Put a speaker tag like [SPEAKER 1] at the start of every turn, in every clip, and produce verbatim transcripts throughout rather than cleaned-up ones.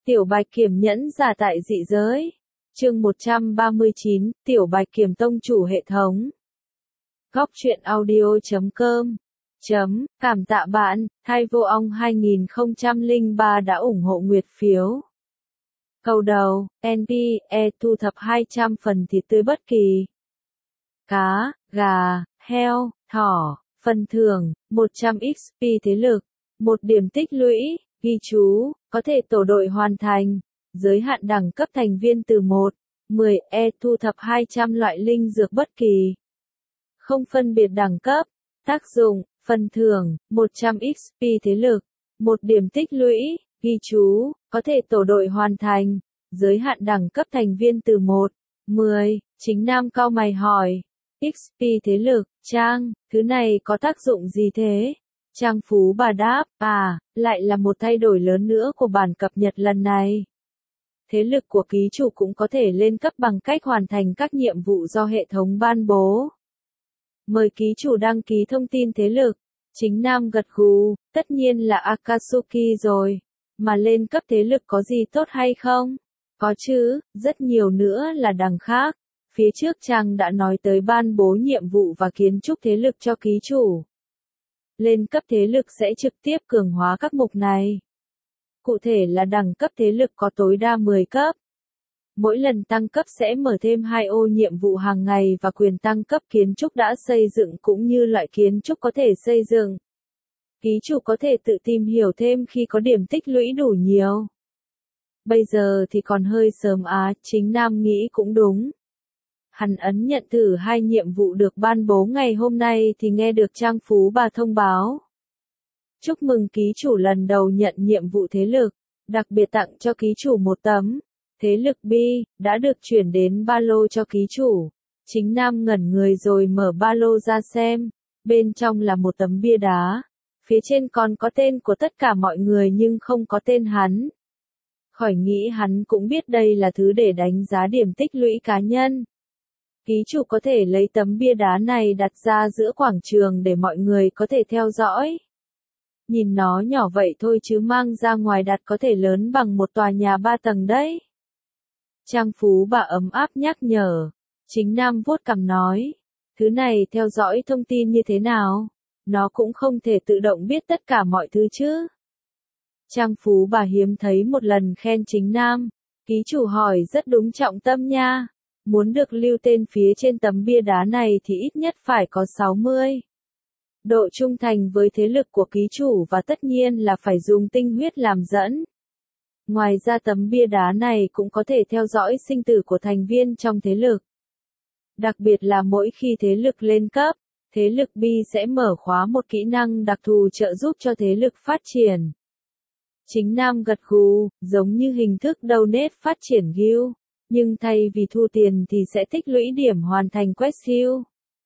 [SPEAKER 1] Tiểu Bạch Kiểm nhẫn giả tại dị giới. Chương một trăm ba mươi chín, Tiểu Bạch Kiểm tông chủ hệ thống. Góc truyện audio chấm com. Chấm, cảm tạ bạn, Thai Vô Ong hai không không ba đã ủng hộ nguyệt phiếu. Câu đầu, en pê e thu thập hai trăm phần thịt tươi bất kỳ. Cá, gà, heo, thỏ, phần thưởng, một trăm ích pê thế lực, một điểm tích lũy, ghi chú, có thể tổ đội hoàn thành, giới hạn đẳng cấp thành viên từ một, mười e thu thập hai trăm loại linh dược bất kỳ. Không phân biệt đẳng cấp, tác dụng, phần thưởng, một trăm ích pê thế lực, một điểm tích lũy, ghi chú, có thể tổ đội hoàn thành, giới hạn đẳng cấp thành viên từ một, mười, Chính Nam cau mày hỏi, ích pê thế lực, Trang, thứ này có tác dụng gì thế? Trang Phú Bà đáp, à, lại là một thay đổi lớn nữa của bản cập nhật lần này. Thế lực của ký chủ cũng có thể lên cấp bằng cách hoàn thành các nhiệm vụ do hệ thống ban bố. Mời ký chủ đăng ký thông tin thế lực. Chính Nam gật gù, tất nhiên là Akatsuki rồi. Mà lên cấp thế lực có gì tốt hay không? Có chứ, rất nhiều nữa là đằng khác. Phía trước Trang đã nói tới ban bố nhiệm vụ và kiến trúc thế lực cho ký chủ. Lên cấp thế lực sẽ trực tiếp cường hóa các mục này. Cụ thể là đẳng cấp thế lực có tối đa mười cấp. Mỗi lần tăng cấp sẽ mở thêm hai ô nhiệm vụ hàng ngày và quyền tăng cấp kiến trúc đã xây dựng cũng như loại kiến trúc có thể xây dựng. Ký chủ có thể tự tìm hiểu thêm khi có điểm tích lũy đủ nhiều. Bây giờ thì còn hơi sớm á, Chính Nam nghĩ cũng đúng. Hắn ấn nhận thử hai nhiệm vụ được ban bố ngày hôm nay thì nghe được Trang Phú Bà thông báo. Chúc mừng ký chủ lần đầu nhận nhiệm vụ thế lực, đặc biệt tặng cho ký chủ một tấm. Thế lực B, đã được chuyển đến ba lô cho ký chủ. Chính Nam ngẩn người rồi mở ba lô ra xem. Bên trong là một tấm bia đá. Phía trên còn có tên của tất cả mọi người nhưng không có tên hắn. Khỏi nghĩ hắn cũng biết đây là thứ để đánh giá điểm tích lũy cá nhân. Ký chủ có thể lấy tấm bia đá này đặt ra giữa quảng trường để mọi người có thể theo dõi. Nhìn nó nhỏ vậy thôi chứ mang ra ngoài đặt có thể lớn bằng một tòa nhà ba tầng đấy. Trang Phú Bà ấm áp nhắc nhở. Chính Nam vuốt cằm nói. Thứ này theo dõi thông tin như thế nào? Nó cũng không thể tự động biết tất cả mọi thứ chứ. Trang Phú Bà hiếm thấy một lần khen Chính Nam. Ký chủ hỏi rất đúng trọng tâm nha. Muốn được lưu tên phía trên tấm bia đá này thì ít nhất phải có sáu mươi. Độ trung thành với thế lực của ký chủ và tất nhiên là phải dùng tinh huyết làm dẫn. Ngoài ra tấm bia đá này cũng có thể theo dõi sinh tử của thành viên trong thế lực. Đặc biệt là mỗi khi thế lực lên cấp, thế lực B sẽ mở khóa một kỹ năng đặc thù trợ giúp cho thế lực phát triển. Chính Nam gật gù, giống như hình thức donate phát triển guild, nhưng thay vì thu tiền thì sẽ tích lũy điểm hoàn thành quest guild.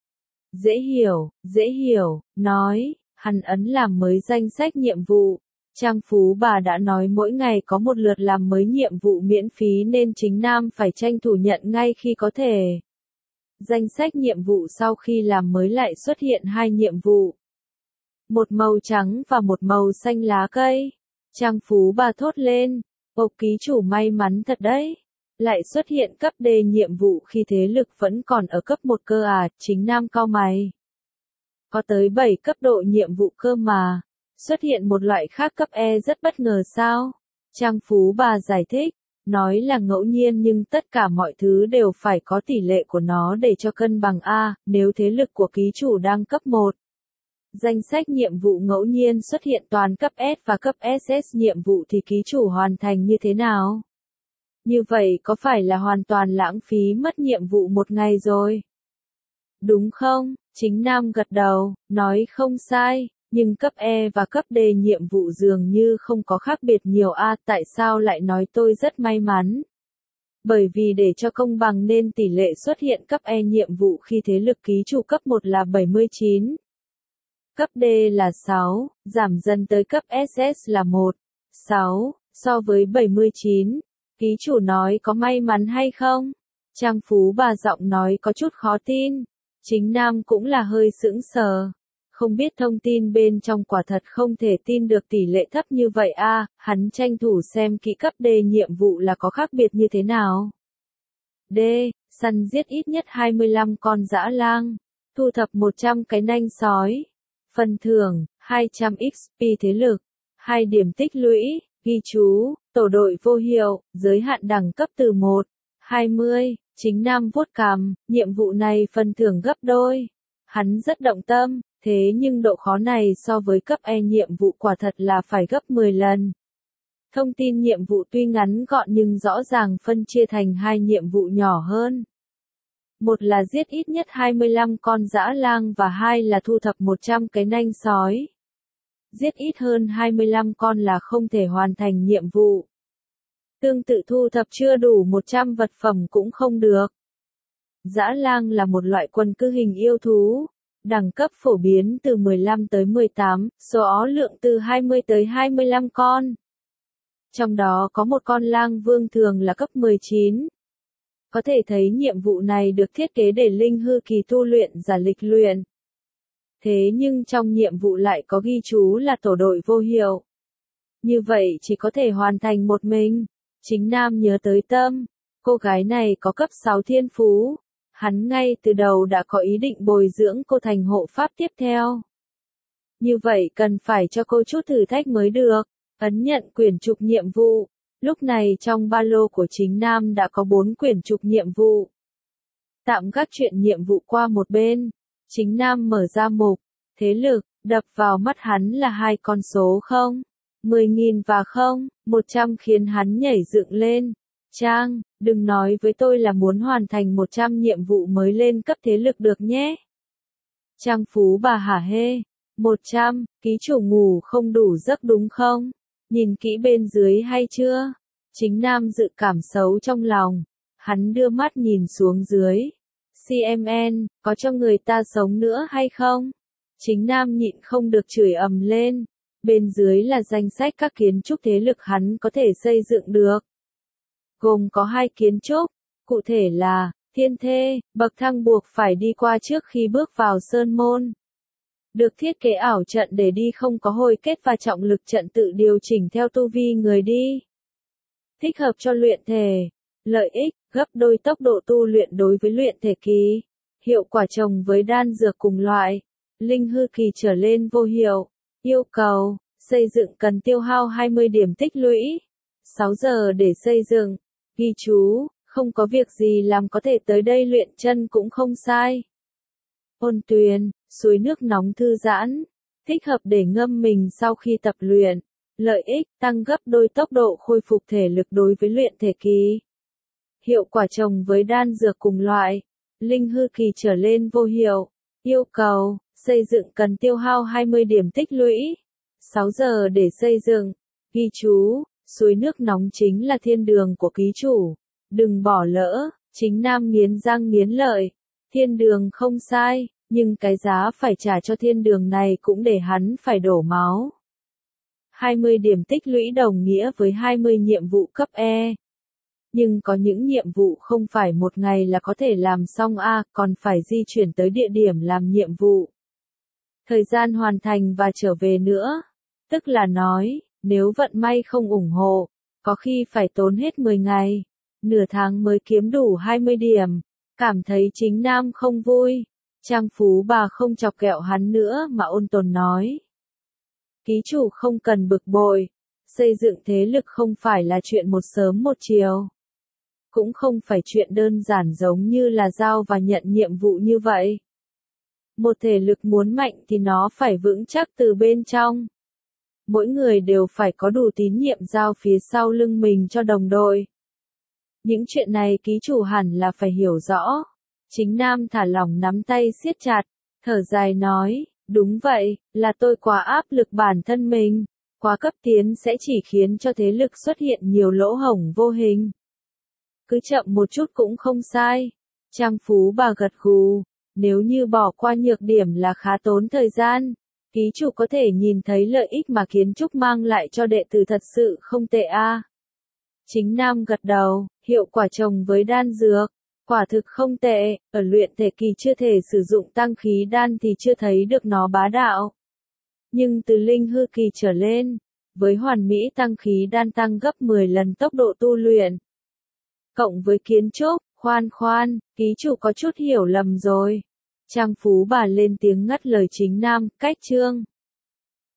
[SPEAKER 1] Dễ hiểu, dễ hiểu, nói, hắn ấn làm mới danh sách nhiệm vụ. Trang Phú Bà đã nói mỗi ngày có một lượt làm mới nhiệm vụ miễn phí nên Chính Nam phải tranh thủ nhận ngay khi có thể. Danh sách nhiệm vụ sau khi làm mới lại xuất hiện hai nhiệm vụ. Một màu trắng và một màu xanh lá cây. Trang Phú Bà thốt lên, ộc ký chủ may mắn thật đấy. Lại xuất hiện cấp D nhiệm vụ khi thế lực vẫn còn ở cấp một cơ à, Chính Nam cau mày. Có tới bảy cấp độ nhiệm vụ cơ mà. Xuất hiện một loại khác cấp E rất bất ngờ sao? Trang Phú Bà giải thích, nói là ngẫu nhiên nhưng tất cả mọi thứ đều phải có tỷ lệ của nó để cho cân bằng A, nếu thế lực của ký chủ đang cấp một. Danh sách nhiệm vụ ngẫu nhiên xuất hiện toàn cấp S và cấp ét ét nhiệm vụ thì ký chủ hoàn thành như thế nào? Như vậy có phải là hoàn toàn lãng phí mất nhiệm vụ một ngày rồi? Đúng không? Chính Nam gật đầu, nói không sai. Nhưng cấp E và cấp D nhiệm vụ dường như không có khác biệt nhiều a, à, tại sao lại nói tôi rất may mắn? Bởi vì để cho công bằng nên tỷ lệ xuất hiện cấp E nhiệm vụ khi thế lực ký chủ cấp một là bảy mươi chín. Cấp D là sáu, giảm dần tới cấp ét ét là một, sáu, so với bảy mươi chín. Ký chủ nói có may mắn hay không? Trang Phú Bà giọng nói có chút khó tin. Chính Nam cũng là hơi sững sờ. Không biết thông tin bên trong quả thật không thể tin được tỷ lệ thấp như vậy a, hắn tranh thủ xem kỹ cấp D nhiệm vụ là có khác biệt như thế nào. D. Săn giết ít nhất hai mươi lăm con dã lang. Thu thập một trăm cái nanh sói. Phần thưởng, hai trăm ích pê thế lực. hai điểm tích lũy, ghi chú, tổ đội vô hiệu, giới hạn đẳng cấp từ một, hai mươi, chính nam vuốt cằm, nhiệm vụ này phần thưởng gấp đôi. Hắn rất động tâm, thế nhưng độ khó này so với cấp E nhiệm vụ quả thật là phải gấp mười lần. Thông tin nhiệm vụ tuy ngắn gọn nhưng rõ ràng phân chia thành hai nhiệm vụ nhỏ hơn. Một là giết ít nhất hai mươi lăm con dã lang và hai là thu thập một trăm cái nanh sói. Giết ít hơn hai mươi lăm con là không thể hoàn thành nhiệm vụ. Tương tự thu thập chưa đủ một trăm vật phẩm cũng không được. Dã lang là một loại quần cư hình yêu thú. Đẳng cấp phổ biến từ mười lăm tới mười tám, số ó lượng từ hai mươi tới hai mươi lăm con. Trong đó có một con lang vương thường là cấp mười chín. Có thể thấy nhiệm vụ này được thiết kế để linh hư kỳ tu luyện giả lịch luyện. Thế nhưng trong nhiệm vụ lại có ghi chú là tổ đội vô hiệu. Như vậy chỉ có thể hoàn thành một mình. Chính nam nhớ tới Tâm. Cô gái này có cấp sáu thiên phú. Hắn ngay từ đầu đã có ý định bồi dưỡng cô thành hộ pháp tiếp theo. Như vậy cần phải cho cô chút thử thách mới được. Ấn nhận quyển trục nhiệm vụ. Lúc này trong ba lô của chính nam đã có bốn quyển trục nhiệm vụ. Tạm gác chuyện nhiệm vụ qua một bên. Chính nam mở ra mục. Thế lực, đập vào mắt hắn là hai con số không. mười nghìn và không, một trăm khiến hắn nhảy dựng lên. Trang, đừng nói với tôi là muốn hoàn thành một trăm nhiệm vụ mới lên cấp thế lực được nhé. Trang phú bà hả hê. một trăm, ký chủ ngủ không đủ giấc đúng không? Nhìn kỹ bên dưới hay chưa? Chính nam dự cảm xấu trong lòng. Hắn đưa mắt nhìn xuống dưới. xê em en, có cho người ta sống nữa hay không? Chính nam nhịn không được chửi ầm lên. Bên dưới là danh sách các kiến trúc thế lực hắn có thể xây dựng được. Gồm có hai kiến trúc, cụ thể là, thiên thê, bậc thang buộc phải đi qua trước khi bước vào sơn môn. Được thiết kế ảo trận để đi không có hồi kết và trọng lực trận tự điều chỉnh theo tu vi người đi. Thích hợp cho luyện thể. Lợi ích, gấp đôi tốc độ tu luyện đối với luyện thể kỳ. Hiệu quả trồng với đan dược cùng loại. Linh hư kỳ trở lên vô hiệu. Yêu cầu, xây dựng cần tiêu hao hai mươi điểm tích lũy. sáu giờ để xây dựng. Ghi chú, không có việc gì làm có thể tới đây luyện chân cũng không sai. Ôn tuyền, suối nước nóng thư giãn. Thích hợp để ngâm mình sau khi tập luyện. Lợi ích, tăng gấp đôi tốc độ khôi phục thể lực đối với luyện thể kỳ. Hiệu quả trồng với đan dược cùng loại. Linh hư kỳ trở lên vô hiệu. Yêu cầu, xây dựng cần tiêu hao hai mươi điểm tích lũy. sáu giờ để xây dựng. Ghi chú, suối nước nóng chính là thiên đường của ký chủ. Đừng bỏ lỡ, chính nam nghiến răng nghiến lợi. Thiên đường không sai, nhưng cái giá phải trả cho thiên đường này cũng để hắn phải đổ máu. hai mươi điểm tích lũy đồng nghĩa với hai mươi nhiệm vụ cấp E. Nhưng có những nhiệm vụ không phải một ngày là có thể làm xong a, còn phải di chuyển tới địa điểm làm nhiệm vụ. Thời gian hoàn thành và trở về nữa. Tức là nói, nếu vận may không ủng hộ, có khi phải tốn hết mười ngày, nửa tháng mới kiếm đủ hai mươi điểm. Cảm thấy chính nam không vui. Trang phú bà không chọc ghẹo hắn nữa mà ôn tồn nói. Ký chủ không cần bực bội. Xây dựng thế lực không phải là chuyện một sớm một chiều. Cũng không phải chuyện đơn giản giống như là giao và nhận nhiệm vụ như vậy. Một thể lực muốn mạnh thì nó phải vững chắc từ bên trong. Mỗi người đều phải có đủ tín nhiệm giao phía sau lưng mình cho đồng đội. Những chuyện này ký chủ hẳn là phải hiểu rõ. Chính nam thả lỏng nắm tay siết chặt, thở dài nói, đúng vậy, là tôi quá áp lực bản thân mình. Quá cấp tiến sẽ chỉ khiến cho thế lực xuất hiện nhiều lỗ hổng vô hình. Cứ chậm một chút cũng không sai. Trang phú bà gật gù, nếu như bỏ qua nhược điểm là khá tốn thời gian. Ký chủ có thể nhìn thấy lợi ích mà kiến trúc mang lại cho đệ tử thật sự không tệ a. Chính nam gật đầu, hiệu quả trồng với đan dược. Quả thực không tệ, ở luyện thể kỳ chưa thể sử dụng tăng khí đan thì chưa thấy được nó bá đạo. Nhưng từ linh hư kỳ trở lên, với hoàn mỹ tăng khí đan tăng gấp mười lần tốc độ tu luyện. Cộng với kiến trúc, khoan khoan, ký chủ có chút hiểu lầm rồi. Trang Phú Bà lên tiếng ngắt lời Chính Nam, cách chương.